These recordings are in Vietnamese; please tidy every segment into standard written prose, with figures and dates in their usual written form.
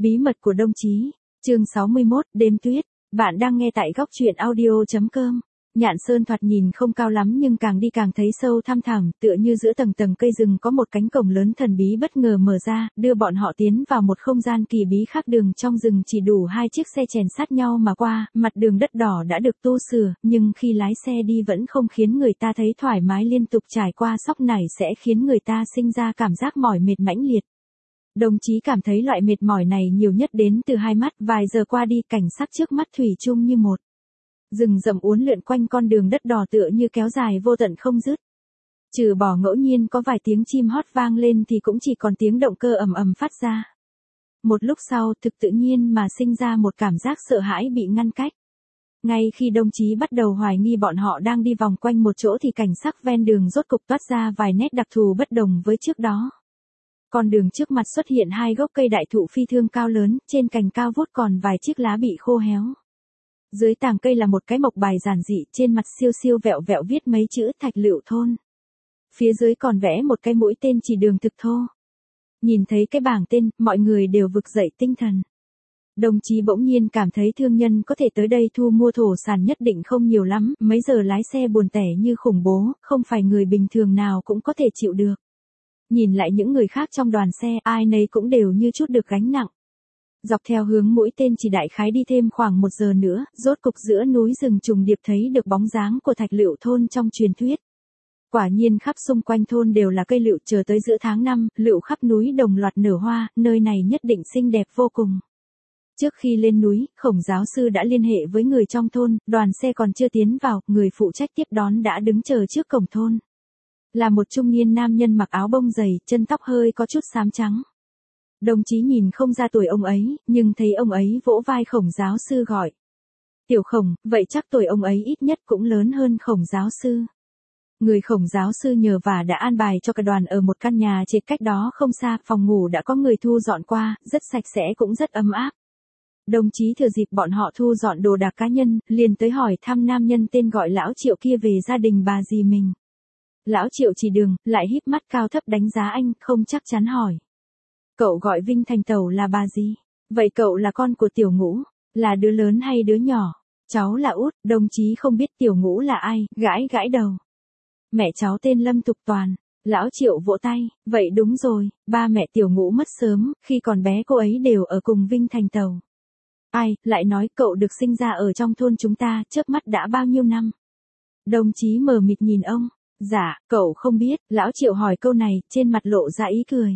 Bí mật của đồng chí, chương 61, đêm tuyết. Bạn đang nghe tại góc truyện audio.com. Nhạn Sơn thoạt nhìn không cao lắm nhưng càng đi càng thấy sâu thăm thẳm, tựa như giữa tầng tầng cây rừng có một cánh cổng lớn thần bí bất ngờ mở ra, đưa bọn họ tiến vào một không gian kỳ bí khác. Đường trong rừng chỉ đủ hai chiếc xe chèn sát nhau mà qua, mặt đường đất đỏ đã được tô sửa, nhưng khi lái xe đi vẫn không khiến người ta thấy thoải mái, liên tục trải qua sóc nảy sẽ khiến người ta sinh ra cảm giác mỏi mệt mãnh liệt. Đồng chí cảm thấy loại mệt mỏi này nhiều nhất đến từ hai mắt. Vài giờ qua đi, cảnh sắc trước mắt thủy chung như một rừng rậm uốn lượn quanh con đường đất đỏ tựa như kéo dài vô tận không dứt. Trừ bỏ ngẫu nhiên có vài tiếng chim hót vang lên thì cũng chỉ còn tiếng động cơ ầm ầm phát ra. Một lúc sau, thực tự nhiên mà sinh ra một cảm giác sợ hãi bị ngăn cách. Ngay khi đồng chí bắt đầu hoài nghi bọn họ đang đi vòng quanh một chỗ thì cảnh sắc ven đường rốt cục toát ra vài nét đặc thù bất đồng với trước đó. Con đường trước mặt xuất hiện hai gốc cây đại thụ phi thương cao lớn, trên cành cao vút còn vài chiếc lá bị khô héo. Dưới tàng cây là một cái mộc bài giản dị, trên mặt siêu siêu vẹo vẹo viết mấy chữ Thạch Lựu Thôn. Phía dưới còn vẽ một cái mũi tên chỉ đường thực thô. Nhìn thấy cái bảng tên, mọi người đều vực dậy tinh thần. Đồng chí bỗng nhiên cảm thấy thương nhân có thể tới đây thu mua thổ sản nhất định không nhiều lắm, mấy giờ lái xe buồn tẻ như khủng bố, không phải người bình thường nào cũng có thể chịu được. Nhìn lại những người khác trong đoàn xe, ai nấy cũng đều như chút được gánh nặng. Dọc theo hướng mũi tên chỉ đại khái đi thêm khoảng 1 giờ nữa, rốt cục giữa núi rừng trùng điệp thấy được bóng dáng của Thạch Lựu Thôn trong truyền thuyết. Quả nhiên khắp xung quanh thôn đều là cây lựu, chờ tới giữa tháng 5, lựu khắp núi đồng loạt nở hoa, nơi này nhất định xinh đẹp vô cùng. Trước khi lên núi, Khổng giáo sư đã liên hệ với người trong thôn, đoàn xe còn chưa tiến vào, người phụ trách tiếp đón đã đứng chờ trước cổng thôn. Là một trung niên nam nhân mặc áo bông dày, chân tóc hơi có chút xám trắng. Đồng chí nhìn không ra tuổi ông ấy, nhưng thấy ông ấy vỗ vai Khổng giáo sư gọi. Tiểu Khổng, vậy chắc tuổi ông ấy ít nhất cũng lớn hơn Khổng giáo sư. Người Khổng giáo sư nhờ vả đã an bài cho cả đoàn ở một căn nhà trệt cách đó không xa, phòng ngủ đã có người thu dọn qua, rất sạch sẽ cũng rất ấm áp. Đồng chí thừa dịp bọn họ thu dọn đồ đạc cá nhân, liền tới hỏi thăm nam nhân tên gọi Lão Triệu kia về gia đình bà dì mình. Lão Triệu chỉ đường, lại híp mắt cao thấp đánh giá anh, không chắc chắn hỏi. Cậu gọi Vinh Thành Tẩu là bà gì? Vậy cậu là con của Tiểu Ngũ, là đứa lớn hay đứa nhỏ? Cháu là út. Đồng chí không biết Tiểu Ngũ là ai, gãi gãi đầu. Mẹ cháu tên Lâm Thục Toàn. Lão Triệu vỗ tay, vậy đúng rồi, ba mẹ Tiểu Ngũ mất sớm, khi còn bé cô ấy đều ở cùng Vinh Thành Tẩu. Ai, lại nói cậu được sinh ra ở trong thôn chúng ta, chớp mắt đã bao nhiêu năm? Đồng chí mờ mịt nhìn ông. Dạ, cậu không biết. Lão Triệu hỏi câu này, trên mặt lộ ra ý cười.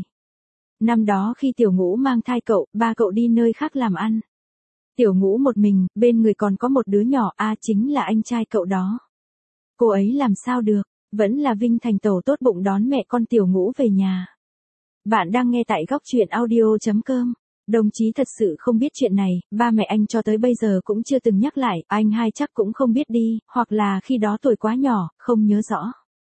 Năm đó khi Tiểu Ngũ mang thai cậu, ba cậu đi nơi khác làm ăn. Tiểu Ngũ một mình, bên người còn có một đứa nhỏ, chính là anh trai cậu đó. Cô ấy làm sao được, vẫn là Vinh Thành Tẩu tốt bụng đón mẹ con Tiểu Ngũ về nhà. Bạn đang nghe tại góc truyện audio.com. Đồng chí thật sự không biết chuyện này, ba mẹ anh cho tới bây giờ cũng chưa từng nhắc lại, anh hai chắc cũng không biết đi, hoặc là khi đó tuổi quá nhỏ, không nhớ rõ.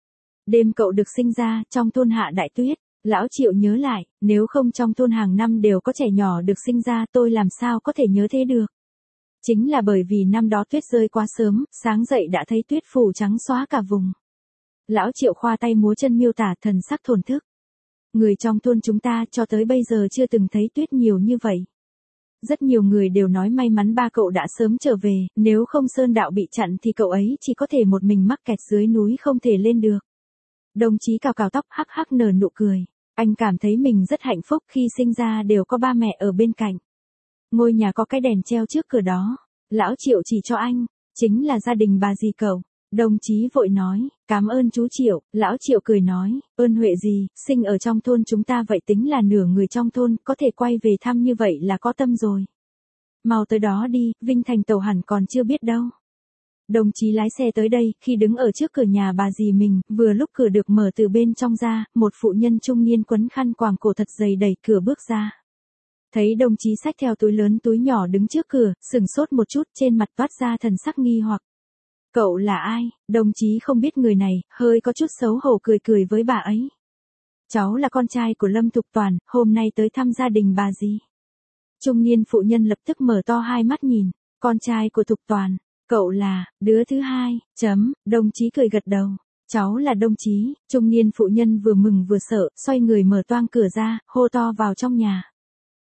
Đêm cậu được sinh ra, trong thôn hạ đại tuyết. Lão Triệu nhớ lại, nếu không trong thôn hàng năm đều có trẻ nhỏ được sinh ra, tôi làm sao có thể nhớ thế được. Chính là bởi vì năm đó tuyết rơi quá sớm, sáng dậy đã thấy tuyết phủ trắng xóa cả vùng. Lão Triệu khoa tay múa chân miêu tả thần sắc thổn thức. Người trong thôn chúng ta cho tới bây giờ chưa từng thấy tuyết nhiều như vậy. Rất nhiều người đều nói may mắn ba cậu đã sớm trở về, nếu không sơn đạo bị chặn thì cậu ấy chỉ có thể một mình mắc kẹt dưới núi không thể lên được. Đồng chí cào cào tóc hắc hắc nở nụ cười. Anh cảm thấy mình rất hạnh phúc khi sinh ra đều có ba mẹ ở bên cạnh. Ngôi nhà có cái đèn treo trước cửa đó. Lão Triệu chỉ cho anh, chính là gia đình bà dì cậu. Đồng chí vội nói, cảm ơn chú Triệu. Lão Triệu cười nói, ơn huệ gì, sinh ở trong thôn chúng ta vậy tính là nửa người trong thôn, có thể quay về thăm như vậy là có tâm rồi. Mau tới đó đi, Vinh Thành Tẩu hẳn còn chưa biết đâu. Đồng chí lái xe tới đây, khi đứng ở trước cửa nhà bà dì mình, vừa lúc cửa được mở từ bên trong ra, một phụ nhân trung niên quấn khăn quàng cổ thật dày đẩy cửa bước ra. Thấy đồng chí xách theo túi lớn túi nhỏ đứng trước cửa, sửng sốt một chút, trên mặt toát ra thần sắc nghi hoặc. Cậu là ai? Đồng chí không biết người này, hơi có chút xấu hổ cười cười với bà ấy. Cháu là con trai của Lâm Thục Toàn, hôm nay tới thăm gia đình bà dì. Trung niên phụ nhân lập tức mở to hai mắt nhìn, con trai của Thục Toàn. Cậu là, đứa thứ hai, đồng chí cười gật đầu. Cháu là đồng chí. Trung niên phụ nhân vừa mừng vừa sợ, xoay người mở toang cửa ra, hô to vào trong nhà.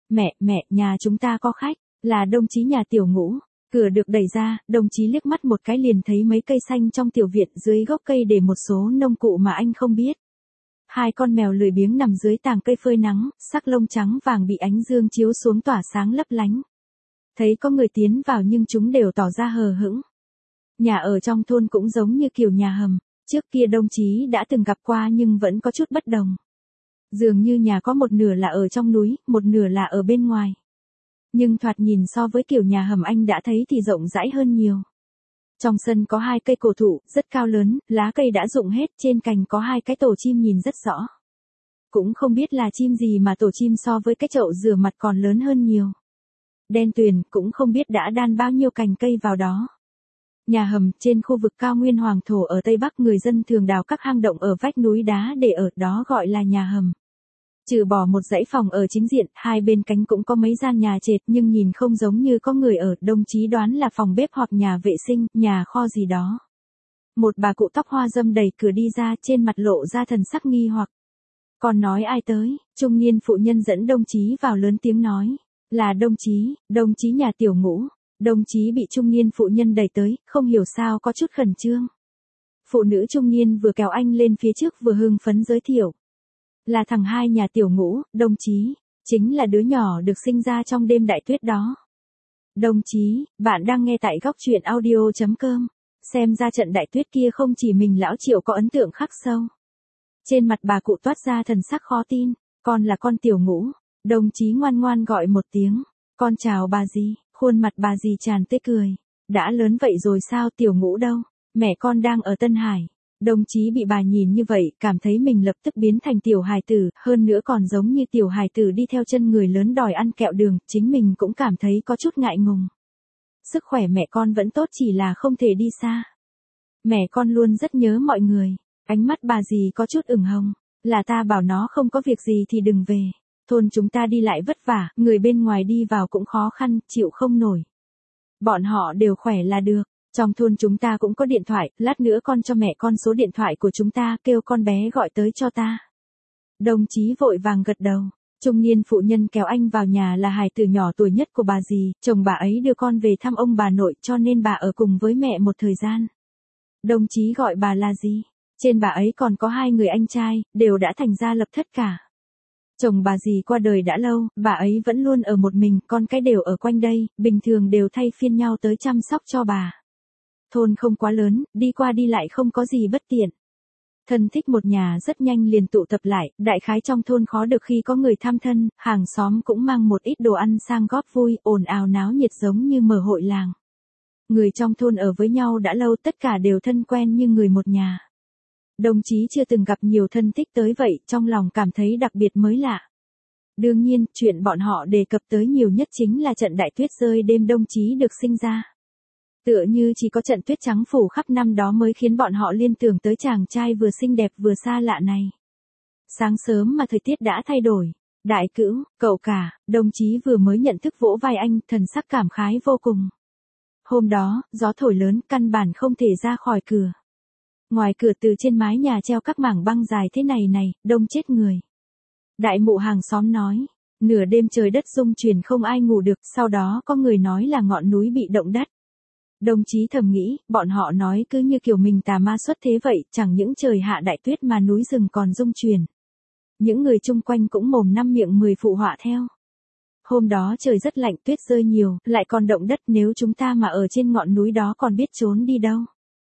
Mẹ, nhà chúng ta có khách, là đồng chí nhà Tiểu Ngũ. Cửa được đẩy ra, đồng chí liếc mắt một cái liền thấy mấy cây xanh trong tiểu viện, dưới gốc cây để một số nông cụ mà anh không biết. Hai con mèo lười biếng nằm dưới tàng cây phơi nắng, sắc lông trắng vàng bị ánh dương chiếu xuống tỏa sáng lấp lánh. Thấy có người tiến vào nhưng chúng đều tỏ ra hờ hững. Nhà ở trong thôn cũng giống như kiểu nhà hầm, trước kia đồng chí đã từng gặp qua nhưng vẫn có chút bất đồng. Dường như nhà có một nửa là ở trong núi, một nửa là ở bên ngoài. Nhưng thoạt nhìn so với kiểu nhà hầm anh đã thấy thì rộng rãi hơn nhiều. Trong sân có 2 cây cổ thụ, rất cao lớn, lá cây đã rụng hết, trên cành có 2 cái tổ chim nhìn rất rõ. Cũng không biết là chim gì mà tổ chim so với cái chậu rửa mặt còn lớn hơn nhiều. Đen tuyền, cũng không biết đã đan bao nhiêu cành cây vào đó. Nhà hầm, trên khu vực cao nguyên hoàng thổ ở Tây Bắc, người dân thường đào các hang động ở vách núi đá để ở, đó gọi là nhà hầm. Trừ bỏ một dãy phòng ở chính diện, hai bên cánh cũng có mấy gian nhà trệt nhưng nhìn không giống như có người ở, đồng chí đoán là phòng bếp hoặc nhà vệ sinh, nhà kho gì đó. Một bà cụ tóc hoa râm đẩy cửa đi ra, trên mặt lộ ra thần sắc nghi hoặc. Còn nói ai tới? Trung niên phụ nhân dẫn đồng chí vào lớn tiếng nói. Là đồng chí nhà Tiểu Ngũ. Đồng chí bị trung niên phụ nhân đẩy tới, không hiểu sao có chút khẩn trương. Phụ nữ trung niên vừa kéo anh lên phía trước vừa hưng phấn giới thiệu. Là thằng hai nhà Tiểu Ngũ, đồng chí, chính là đứa nhỏ được sinh ra trong đêm đại tuyết đó. Đồng chí, bạn đang nghe tại góc truyện audio.com. Xem ra trận đại tuyết kia không chỉ mình lão Triệu có ấn tượng khắc sâu. Trên mặt bà cụ toát ra thần sắc khó tin, con là con Tiểu Ngũ. Đồng chí ngoan ngoan gọi một tiếng, con chào bà dì, khuôn mặt bà dì tràn tươi cười. Đã lớn vậy rồi sao? Tiểu Ngũ đâu? Mẹ con đang ở Tân Hải. Đồng chí bị bà nhìn như vậy, cảm thấy mình lập tức biến thành tiểu hài tử, hơn nữa còn giống như tiểu hài tử đi theo chân người lớn đòi ăn kẹo đường, chính mình cũng cảm thấy có chút ngại ngùng. Sức khỏe mẹ con vẫn tốt, chỉ là không thể đi xa. Mẹ con luôn rất nhớ mọi người. Ánh mắt bà dì có chút ửng hồng. Là ta bảo nó không có việc gì thì đừng về. Thôn chúng ta đi lại vất vả, người bên ngoài đi vào cũng khó khăn, chịu không nổi. Bọn họ đều khỏe là được. Trong thôn chúng ta cũng có điện thoại, lát nữa con cho mẹ con số điện thoại của chúng ta, kêu con bé gọi tới cho ta. Đồng chí vội vàng gật đầu. Trung niên phụ nhân kéo anh vào nhà là hài tử nhỏ tuổi nhất của bà dì, chồng bà ấy đưa con về thăm ông bà nội cho nên bà ở cùng với mẹ một thời gian. Đồng chí gọi bà là gì? Trên bà ấy còn có 2 người anh trai, đều đã thành gia lập thất cả. Chồng bà dì qua đời đã lâu, bà ấy vẫn luôn ở một mình, con cái đều ở quanh đây, bình thường đều thay phiên nhau tới chăm sóc cho bà. Thôn không quá lớn, đi qua đi lại không có gì bất tiện. Thân thích một nhà rất nhanh liền tụ tập lại, đại khái trong thôn khó được khi có người thăm thân, hàng xóm cũng mang một ít đồ ăn sang góp vui, ồn ào náo nhiệt giống như mở hội làng. Người trong thôn ở với nhau đã lâu, tất cả đều thân quen như người một nhà. Đồng chí chưa từng gặp nhiều thân thích tới vậy, trong lòng cảm thấy đặc biệt mới lạ. Đương nhiên, chuyện bọn họ đề cập tới nhiều nhất chính là trận đại tuyết rơi đêm đồng chí được sinh ra. Tựa như chỉ có trận tuyết trắng phủ khắp năm đó mới khiến bọn họ liên tưởng tới chàng trai vừa xinh đẹp vừa xa lạ này. Sáng sớm mà thời tiết đã thay đổi. Đại cữu, cậu cả, đồng chí vừa mới nhận thức vỗ vai anh, thần sắc cảm khái vô cùng. Hôm đó, gió thổi lớn, căn bản không thể ra khỏi cửa. Ngoài cửa từ trên mái nhà treo các mảng băng dài thế này, đông chết người. Đại mụ hàng xóm nói, nửa đêm trời đất rung chuyển không ai ngủ được, sau đó có người nói là ngọn núi bị động đất. Đồng chí thầm nghĩ, bọn họ nói cứ như kiểu mình tà ma xuất thế vậy, chẳng những trời hạ đại tuyết mà núi rừng còn rung chuyển. Những người chung quanh cũng mồm năm miệng 10 phụ họa theo. Hôm đó trời rất lạnh, tuyết rơi nhiều, lại còn động đất, nếu chúng ta mà ở trên ngọn núi đó còn biết trốn đi đâu.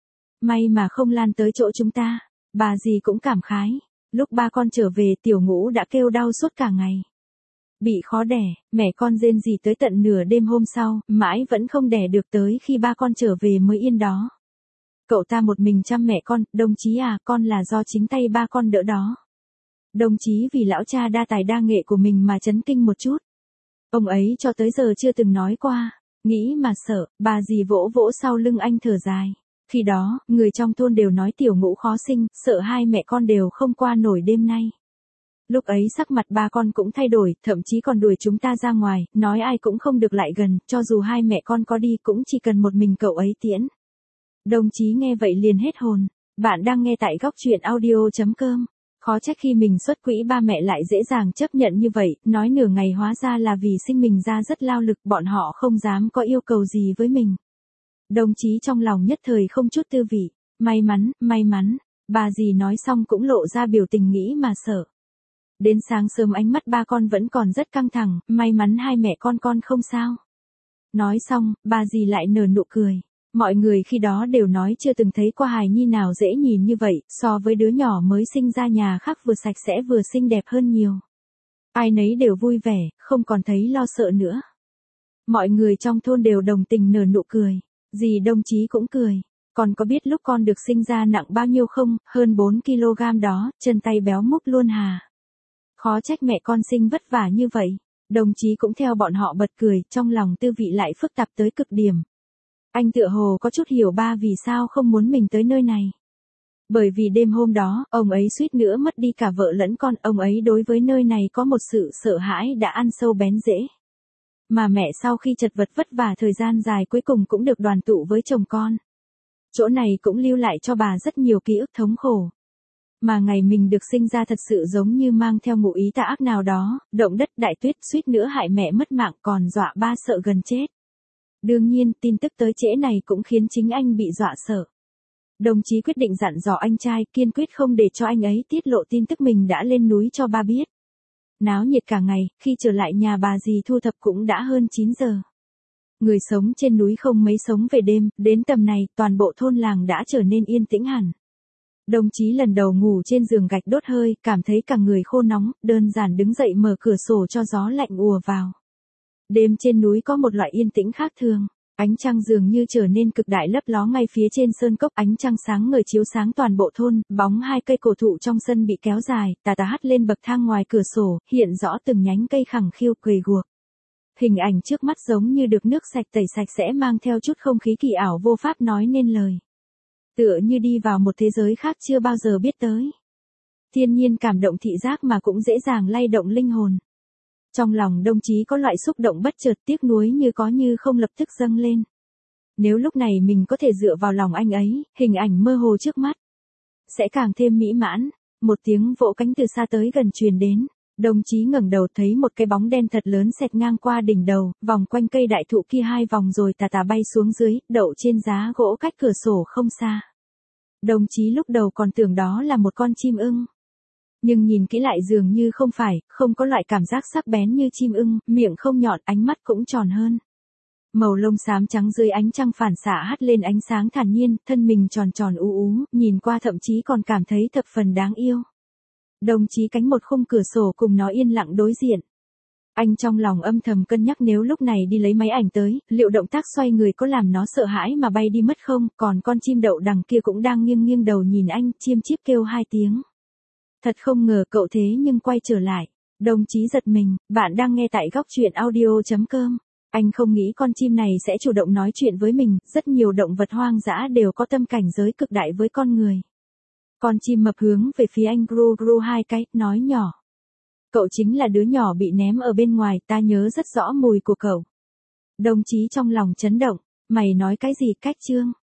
May mà không lan tới chỗ chúng ta. Bà dì cũng cảm khái. Lúc ba con trở về, Tiểu Ngũ đã kêu đau suốt cả ngày. Bị khó đẻ, mẹ con rên rỉ tới tận nửa đêm hôm sau, mãi vẫn không đẻ được, tới khi ba con trở về mới yên đó. Cậu ta một mình chăm mẹ con, đồng chí à, con là do chính tay ba con đỡ đó. Đồng chí vì lão cha đa tài đa nghệ của mình mà chấn kinh một chút. Ông ấy cho tới giờ chưa từng nói qua, nghĩ mà sợ, bà dì vỗ vỗ sau lưng anh thở dài. Khi đó, người trong thôn đều nói Tiểu Ngũ khó sinh, sợ hai mẹ con đều không qua nổi đêm nay. Lúc ấy sắc mặt ba con cũng thay đổi, thậm chí còn đuổi chúng ta ra ngoài, nói ai cũng không được lại gần, cho dù hai mẹ con có đi cũng chỉ cần một mình cậu ấy tiễn. Đồng chí nghe vậy liền hết hồn. Bạn đang nghe tại góc truyện audio.com. Khó trách khi mình xuất quỹ ba mẹ lại dễ dàng chấp nhận như vậy, nói nửa ngày hóa ra là vì sinh mình ra rất lao lực, bọn họ không dám có yêu cầu gì với mình. Đồng chí trong lòng nhất thời không chút tư vị. May mắn, bà dì nói xong cũng lộ ra biểu tình nghĩ mà sợ. Đến sáng sớm ánh mắt ba con vẫn còn rất căng thẳng, may mắn hai mẹ con không sao. Nói xong, bà dì lại nở nụ cười. Mọi người khi đó đều nói chưa từng thấy qua hài nhi nào dễ nhìn như vậy, so với đứa nhỏ mới sinh ra nhà khác vừa sạch sẽ vừa xinh đẹp hơn nhiều. Ai nấy đều vui vẻ, không còn thấy lo sợ nữa. Mọi người trong thôn đều đồng tình nở nụ cười. Dì đồng chí cũng cười. Còn có biết lúc con được sinh ra nặng bao nhiêu không, hơn 4 kg đó, chân tay béo múp luôn hà. Khó trách mẹ con sinh vất vả như vậy. Đồng chí cũng theo bọn họ bật cười, trong lòng tư vị lại phức tạp tới cực điểm. Anh tựa hồ có chút hiểu ba vì sao không muốn mình tới nơi này. Bởi vì đêm hôm đó, ông ấy suýt nữa mất đi cả vợ lẫn con, ông ấy đối với nơi này có một sự sợ hãi đã ăn sâu bén rễ. Mà mẹ sau khi chật vật vất vả thời gian dài cuối cùng cũng được đoàn tụ với chồng con. Chỗ này cũng lưu lại cho bà rất nhiều ký ức thống khổ. Mà ngày mình được sinh ra thật sự giống như mang theo ngụ ý tà ác nào đó, động đất đại tuyết suýt nữa hại mẹ mất mạng còn dọa ba sợ gần chết. Đương nhiên, tin tức tới trễ này cũng khiến chính anh bị dọa sợ. Đồng chí quyết định dặn dò anh trai, kiên quyết không để cho anh ấy tiết lộ tin tức mình đã lên núi cho ba biết. Náo nhiệt cả ngày, khi trở lại nhà bà dì thu thập cũng đã hơn 9 giờ. Người sống trên núi không mấy sống về đêm, đến tầm này, toàn bộ thôn làng đã trở nên yên tĩnh hẳn. Đồng chí lần đầu ngủ trên giường gạch đốt hơi, cảm thấy cả người khô nóng, đơn giản đứng dậy mở cửa sổ cho gió lạnh ùa vào. Đêm trên núi có một loại yên tĩnh khác thường. Ánh trăng dường như trở nên cực đại lấp ló ngay phía trên sơn cốc, ánh trăng sáng ngời chiếu sáng toàn bộ thôn, bóng hai cây cổ thụ trong sân bị kéo dài, tà tà hắt lên bậc thang ngoài cửa sổ, hiện rõ từng nhánh cây khẳng khiu quỳ guộc. Hình ảnh trước mắt giống như được nước sạch tẩy sạch sẽ mang theo chút không khí kỳ ảo vô pháp nói nên lời. Tựa như đi vào một thế giới khác chưa bao giờ biết tới. Thiên nhiên cảm động thị giác mà cũng dễ dàng lay động linh hồn. Trong lòng đồng chí có loại xúc động bất chợt tiếc nuối như có như không lập tức dâng lên. Nếu lúc này mình có thể dựa vào lòng anh ấy, hình ảnh mơ hồ trước mắt sẽ càng thêm mỹ mãn. Một tiếng vỗ cánh từ xa tới gần truyền đến. Đồng chí ngẩng đầu thấy một cái bóng đen thật lớn xẹt ngang qua đỉnh đầu, vòng quanh cây đại thụ kia 2 vòng rồi tà tà bay xuống dưới, đậu trên giá gỗ cách cửa sổ không xa. Đồng chí lúc đầu còn tưởng đó là một con chim ưng. Nhưng nhìn kỹ lại dường như không phải, không có loại cảm giác sắc bén như chim ưng, miệng không nhọn, ánh mắt cũng tròn hơn. Màu lông xám trắng dưới ánh trăng phản xạ hắt lên ánh sáng thản nhiên, thân mình tròn tròn ú ú, nhìn qua thậm chí còn cảm thấy thập phần đáng yêu. Đồng chí cánh một khung cửa sổ cùng nó yên lặng đối diện. Anh trong lòng âm thầm cân nhắc nếu lúc này đi lấy máy ảnh tới, liệu động tác xoay người có làm nó sợ hãi mà bay đi mất không, còn con chim đậu đằng kia cũng đang nghiêng nghiêng đầu nhìn anh, chiêm chíp kêu 2 tiếng. Thật không ngờ cậu thế nhưng quay trở lại. Đồng chí giật mình, bạn đang nghe tại góc truyện audio.com. Anh không nghĩ con chim này sẽ chủ động nói chuyện với mình, rất nhiều động vật hoang dã đều có tâm cảnh giới cực đại với con người. Con chim mập hướng về phía anh gru gru 2 cái, nói nhỏ. Cậu chính là đứa nhỏ bị ném ở bên ngoài, ta nhớ rất rõ mùi của cậu. Đồng chí trong lòng chấn động, mày nói cái gì cách Trương?